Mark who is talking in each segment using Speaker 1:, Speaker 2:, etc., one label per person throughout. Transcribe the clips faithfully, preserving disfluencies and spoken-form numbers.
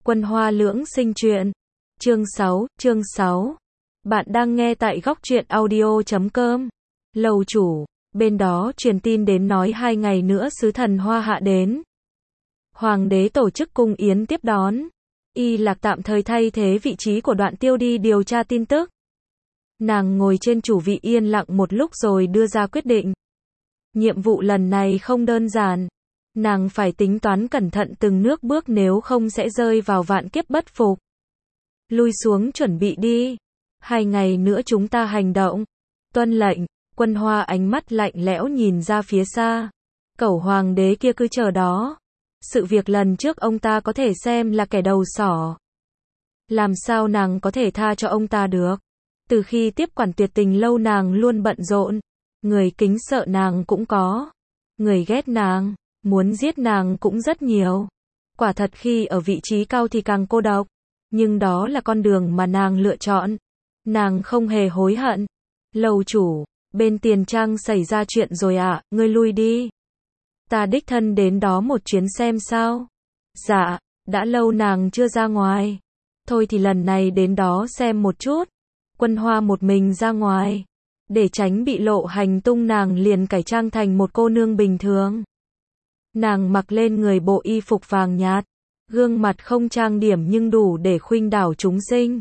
Speaker 1: Quân Hoa Lưỡng Sinh Truyện. Chương sáu, chương sáu. Bạn đang nghe tại góc truyện audio chấm com. Lầu chủ, bên đó truyền tin đến nói hai ngày nữa sứ thần Hoa Hạ đến. Hoàng đế tổ chức cung yến tiếp đón. Y Lạc tạm thời thay thế vị trí của Đoạn Tiêu đi điều tra tin tức. Nàng ngồi trên chủ vị yên lặng một lúc rồi đưa ra quyết định. Nhiệm vụ lần này không đơn giản. Nàng phải tính toán cẩn thận từng nước bước nếu không sẽ rơi vào vạn kiếp bất phục. Lui xuống chuẩn bị đi. Hai ngày nữa chúng ta hành động. Tuân lệnh. Quân Hoa ánh mắt lạnh lẽo nhìn ra phía xa. Cẩu hoàng đế kia cứ chờ đó. Sự việc lần trước ông ta có thể xem là kẻ đầu sỏ. Làm sao nàng có thể tha cho ông ta được? Từ khi tiếp quản Tuyệt Tình lâu nàng luôn bận rộn. Người kính sợ nàng cũng có. Người ghét nàng, muốn giết nàng cũng rất nhiều. Quả thật khi ở vị trí cao thì càng cô độc. Nhưng đó là con đường mà nàng lựa chọn. Nàng không hề hối hận. Lầu chủ, bên Tiền Trang xảy ra chuyện rồi ạ, à, ngươi lui đi. Ta đích thân đến đó một chuyến xem sao. Dạ, đã lâu nàng chưa ra ngoài. Thôi thì lần này đến đó xem một chút. Quân Hoa một mình ra ngoài. Để tránh bị lộ hành tung nàng liền cải trang thành một cô nương bình thường. Nàng mặc lên người bộ y phục vàng nhạt. Gương mặt không trang điểm nhưng đủ để khuynh đảo chúng sinh.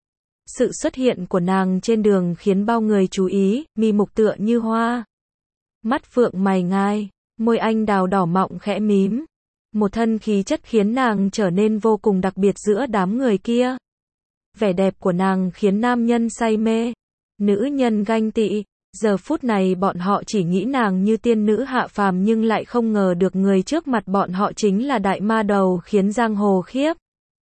Speaker 1: Sự xuất hiện của nàng trên đường khiến bao người chú ý, mi mục tựa như hoa. Mắt phượng mày ngai, môi anh đào đỏ mọng khẽ mím. Một thân khí chất khiến nàng trở nên vô cùng đặc biệt giữa đám người kia. Vẻ đẹp của nàng khiến nam nhân say mê, nữ nhân ganh tị. Giờ phút này bọn họ chỉ nghĩ nàng như tiên nữ hạ phàm nhưng lại không ngờ được người trước mặt bọn họ chính là đại ma đầu khiến giang hồ khiếp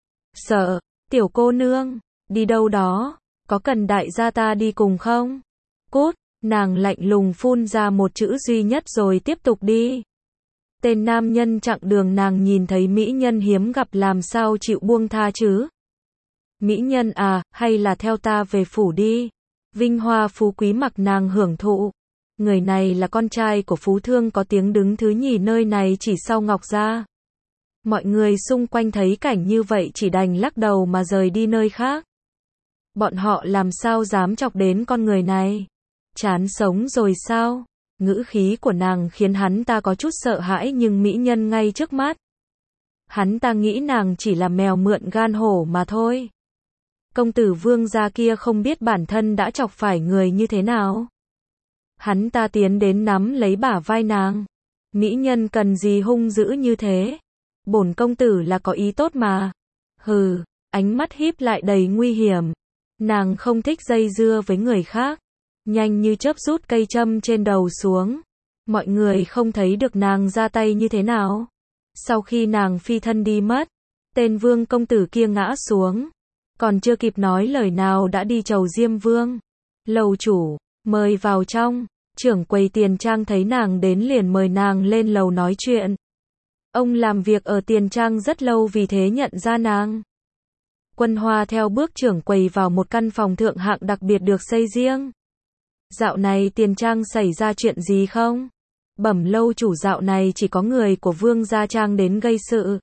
Speaker 1: sợ. Tiểu cô nương, đi đâu đó, có cần đại gia ta đi cùng không? Cút, nàng lạnh lùng phun ra một chữ duy nhất rồi tiếp tục đi. Tên nam nhân chặng đường nàng nhìn thấy mỹ nhân hiếm gặp làm sao chịu buông tha chứ? Mỹ nhân à, hay là theo ta về phủ đi. Vinh hoa phú quý mặc nàng hưởng thụ. Người này là con trai của phú thương có tiếng đứng thứ nhì nơi này chỉ sau Ngọc Gia. Mọi người xung quanh thấy cảnh như vậy chỉ đành lắc đầu mà rời đi nơi khác. Bọn họ làm sao dám chọc đến con người này? Chán sống rồi sao? Ngữ khí của nàng khiến hắn ta có chút sợ hãi nhưng mỹ nhân ngay trước mắt. Hắn ta nghĩ nàng chỉ là mèo mượn gan hổ mà thôi. Công tử Vương gia kia không biết bản thân đã chọc phải người như thế nào. Hắn ta tiến đến nắm lấy bả vai nàng. Mỹ nhân cần gì hung dữ như thế? Bổn công tử là có ý tốt mà. Hừ, ánh mắt híp lại đầy nguy hiểm. Nàng không thích dây dưa với người khác. Nhanh như chớp rút cây châm trên đầu xuống. Mọi người không thấy được nàng ra tay như thế nào. Sau khi nàng phi thân đi mất, tên Vương công tử kia ngã xuống. Còn chưa kịp nói lời nào đã đi chầu Diêm Vương. Lầu chủ, mời vào trong. Trưởng quầy Tiền Trang thấy nàng đến liền mời nàng lên lầu nói chuyện. Ông làm việc ở Tiền Trang rất lâu vì thế nhận ra nàng. Quân Hoa theo bước trưởng quầy vào một căn phòng thượng hạng đặc biệt được xây riêng. Dạo này Tiền Trang xảy ra chuyện gì không? Bẩm lâu chủ, dạo này chỉ có người của Vương gia Trang đến gây sự.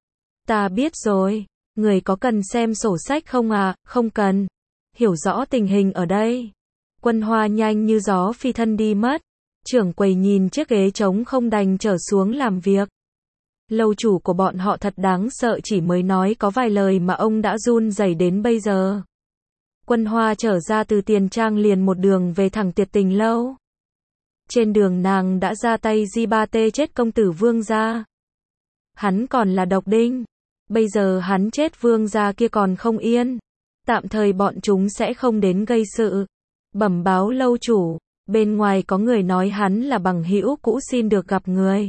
Speaker 1: Ta biết rồi. Người có cần xem sổ sách không à? Không cần. Hiểu rõ tình hình ở đây. Quân Hoa nhanh như gió phi thân đi mất. Trưởng quầy nhìn chiếc ghế trống không đành trở xuống làm việc. Lâu chủ của bọn họ thật đáng sợ, chỉ mới nói có vài lời mà ông đã run rẩy đến bây giờ. Quân Hoa trở ra từ Tiền Trang liền một đường về thẳng Tuyệt Tình lâu. Trên đường nàng đã ra tay di ba tê chết công tử Vương gia. Hắn còn là độc đinh. Bây giờ hắn chết Vương gia kia còn không yên. Tạm thời bọn chúng sẽ không đến gây sự. Bẩm báo lâu chủ, bên ngoài có người nói hắn là bằng hữu cũ xin được gặp người.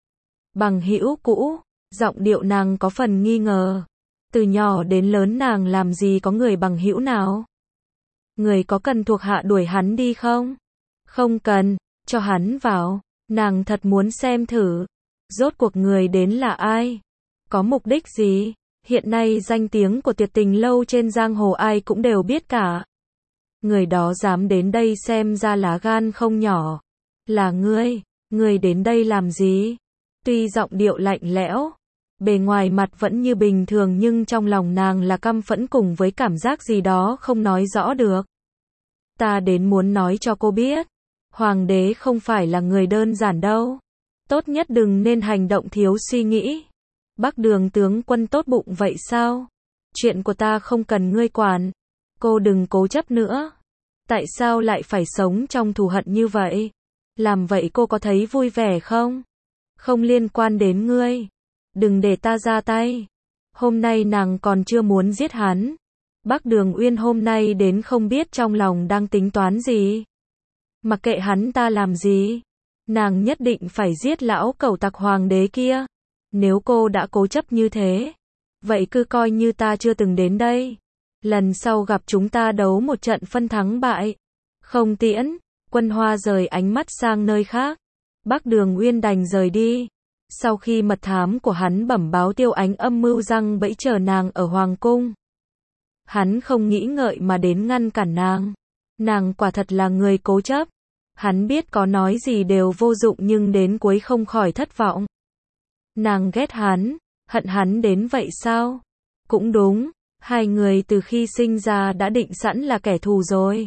Speaker 1: Bằng hữu cũ? Giọng điệu nàng có phần nghi ngờ. Từ nhỏ đến lớn nàng làm gì có người bằng hữu nào? Người có cần thuộc hạ đuổi hắn đi không? Không cần, cho hắn vào. Nàng thật muốn xem thử. Rốt cuộc người đến là ai? Có mục đích gì? Hiện nay danh tiếng của Tuyệt Tình lâu trên giang hồ ai cũng đều biết cả. Người đó dám đến đây xem ra lá gan không nhỏ. Là ngươi, ngươi đến đây làm gì? Tuy giọng điệu lạnh lẽo, Bề ngoài mặt vẫn như bình thường nhưng trong lòng nàng là căm phẫn cùng với cảm giác gì đó không nói rõ được. Ta đến muốn nói cho cô biết, hoàng đế không phải là người đơn giản đâu. Tốt nhất đừng nên hành động thiếu suy nghĩ. Bắc Đường tướng quân tốt bụng vậy sao? Chuyện của ta không cần ngươi quản. Cô đừng cố chấp nữa. Tại sao lại phải sống trong thù hận như vậy? Làm vậy cô có thấy vui vẻ không? Không liên quan đến ngươi. Đừng để ta ra tay. Hôm nay nàng còn chưa muốn giết hắn. Bắc Đường Uyên hôm nay đến không biết trong lòng đang tính toán gì. Mặc kệ hắn ta làm gì, nàng nhất định phải giết lão cẩu tặc hoàng đế kia. Nếu cô đã cố chấp như thế, vậy cứ coi như ta chưa từng đến đây. Lần sau gặp chúng ta đấu một trận phân thắng bại. Không tiễn, Quân Hoa rời ánh mắt sang nơi khác. Bắc Đường Uyên đành rời đi. Sau khi mật thám của hắn bẩm báo Tiêu Ánh âm mưu răng bẫy chờ nàng ở hoàng cung, hắn không nghĩ ngợi mà đến ngăn cản nàng. Nàng quả thật là người cố chấp. Hắn biết có nói gì đều vô dụng nhưng đến cuối không khỏi thất vọng. Nàng ghét hắn, hận hắn đến vậy sao? Cũng đúng, hai người từ khi sinh ra đã định sẵn là kẻ thù rồi.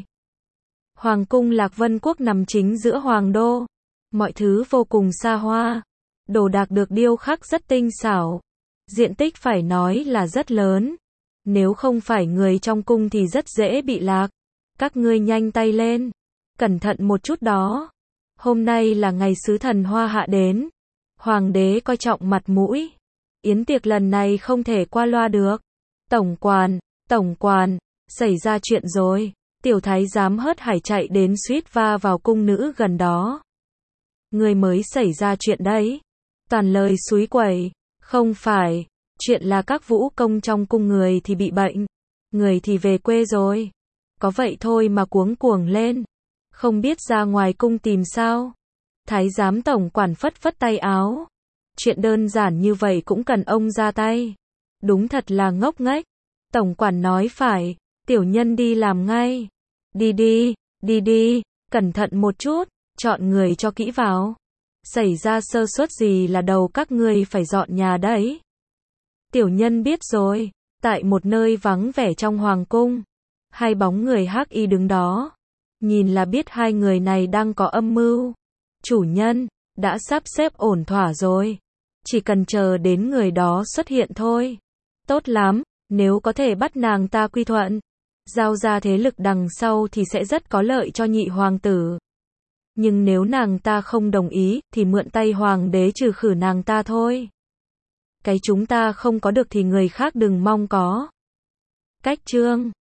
Speaker 1: Hoàng cung Lạc Vân Quốc nằm chính giữa hoàng đô. Mọi thứ vô cùng xa hoa. Đồ đạc được điêu khắc rất tinh xảo. Diện tích phải nói là rất lớn. Nếu không phải người trong cung thì rất dễ bị lạc. Các ngươi nhanh tay lên. Cẩn thận một chút đó. Hôm nay là ngày sứ thần Hoa Hạ đến. Hoàng đế coi trọng mặt mũi. Yến tiệc lần này không thể qua loa được. Tổng quản, tổng quản, xảy ra chuyện rồi. Tiểu thái giám hớt hải chạy đến suýt va vào cung nữ gần đó. Người mới xảy ra chuyện đấy. Toàn lời xúi quẩy. Không phải. Chuyện là các vũ công trong cung người thì bị bệnh. Người thì về quê rồi. Có vậy thôi mà cuống cuồng lên. Không biết ra ngoài cung tìm sao. Thái giám tổng quản phất phất tay áo. Chuyện đơn giản như vậy cũng cần ông ra tay. Đúng thật là ngốc nghếch. Tổng quản nói phải. Tiểu nhân đi làm ngay. Đi đi, đi đi. Cẩn thận một chút. Chọn người cho kỹ vào. Xảy ra sơ suất gì là đầu các ngươi phải dọn nhà đấy. Tiểu nhân biết rồi. Tại một nơi vắng vẻ trong hoàng cung, hai bóng người hắc y đứng đó. Nhìn là biết hai người này đang có âm mưu. Chủ nhân, đã sắp xếp ổn thỏa rồi. Chỉ cần chờ đến người đó xuất hiện thôi. Tốt lắm, nếu có thể bắt nàng ta quy thuận, giao ra thế lực đằng sau thì sẽ rất có lợi cho nhị hoàng tử. Nhưng nếu nàng ta không đồng ý, thì mượn tay hoàng đế trừ khử nàng ta thôi. Cái chúng ta không có được thì người khác đừng mong có. Cách chương